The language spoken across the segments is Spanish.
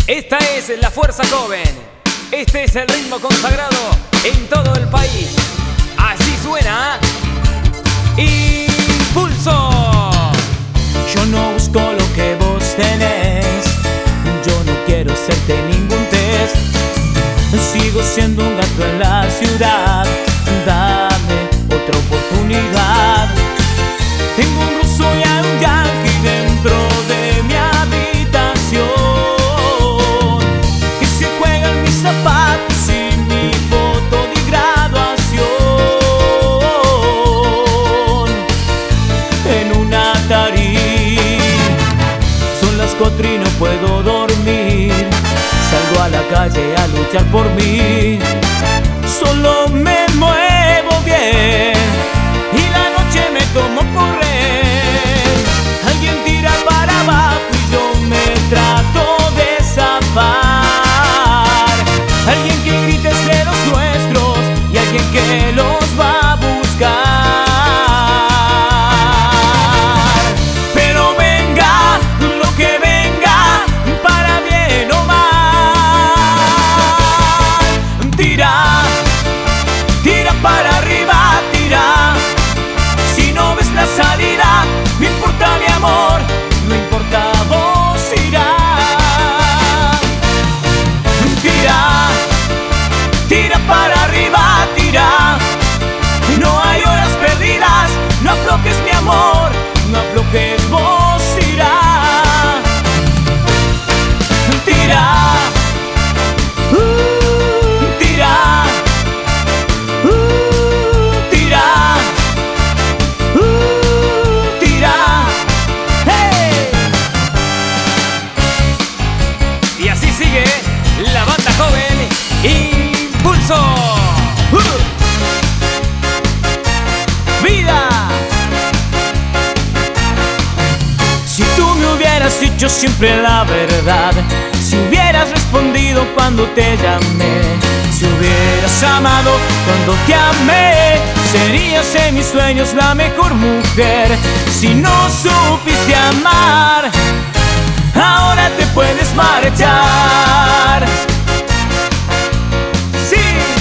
Esta es la Fuerza Joven. Este es el ritmo consagrado en todo el país. Así suena Impulso. Yo no busco lo que vos tenés, yo no quiero hacerte ningún test. Sigo siendo un gato en la ciudad, dame otra oportunidad. Tengo un ruso y a un yankee dentro de mi habitación, que se juegan mis zapatos y mi foto de graduación. En un Atari son las 4 y no puedo dormir. Salgo a la calle a luchar por mí. Solo me muevo bien y la noche me tomo por rehén. Alguien tira para abajo y yo me trato de zafar. Alguien que grite es de los nuestros y alguien que los va a buscar. Pero venga lo que venga, para bien o mal. Tira para arriba, tira. Si no ves la salida, no importa mi amor, no importa, vos irás. Tira para arriba, tira. No hay horas perdidas, no aflojes mi amor, no aflojes, vos irás. Tira. Y así sigue la banda joven Impulso. ¡Vida! Si tú me hubieras dicho siempre la verdad, si hubieras respondido cuando te llamé, si hubieras amado cuando te amé, serías en mis sueños la mejor mujer. Si no supiste amar, ahora te puedes marchar. Sí.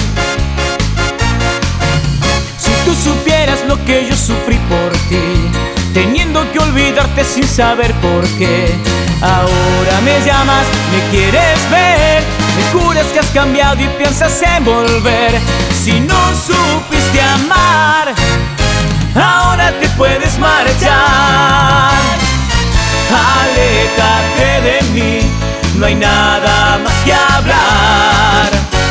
Si tú supieras lo que yo sufrí por ti, teniendo que olvidarte sin saber por qué. Ahora me llamas, me quieres ver, me juras que has cambiado y piensas en volver. Si no supiste amar, ahora te puedes marchar. Aléjate de mí, no hay nada más que hablar.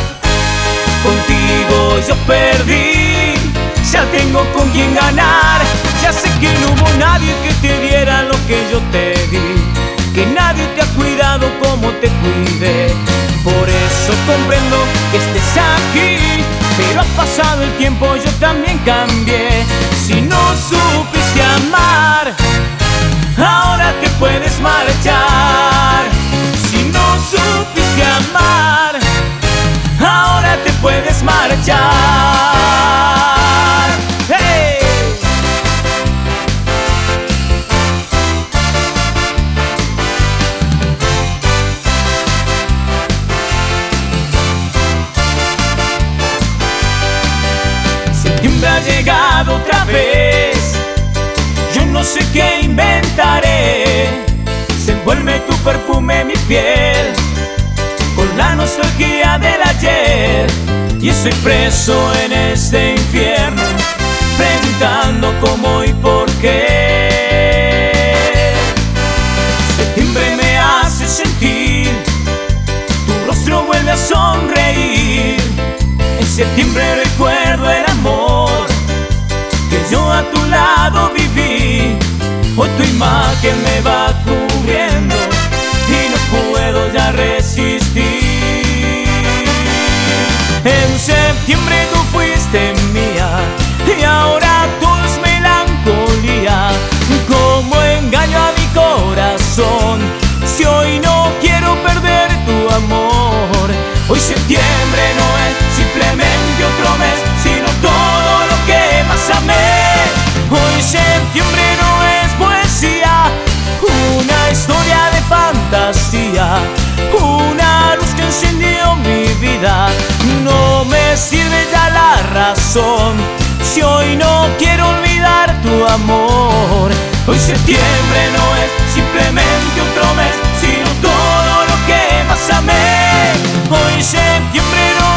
Contigo yo perdí, ya tengo con quien ganar. Ya sé que no hubo nadie que te diera lo que yo te di, que nadie te ha cuidado como te cuidé. Por eso comprendo que estés aquí, pero ha pasado el tiempo, yo también cambié. Si no supiste amar, ahora te puedes marchar. Si no supiste amar, ahora te puedes marchar. ¡Hey! Septiembre ha llegado otra vez, yo no sé qué inventaré. Se envuelve tu perfume mi piel con la nostalgia del ayer, y estoy preso en este infierno, preguntando cómo y por qué. Septiembre me hace sentir, tu rostro vuelve a sonreír. En septiembre recuerdo el amor que yo a tu lado viví. Hoy tu imagen me va cubriendo y no puedo ya resistir. En septiembre tú fuiste mía y ahora todo es melancolía. Como engaño a mi corazón si hoy no quiero perder tu amor. Hoy septiembre no es simplemente otro mes, sino todo lo que más amé. Hoy septiembre no es poesía, una historia de fantasía, me sirve ya la razón si hoy no quiero olvidar tu amor. Hoy septiembre no es simplemente otro mes, sino todo lo que más amé. Hoy septiembre no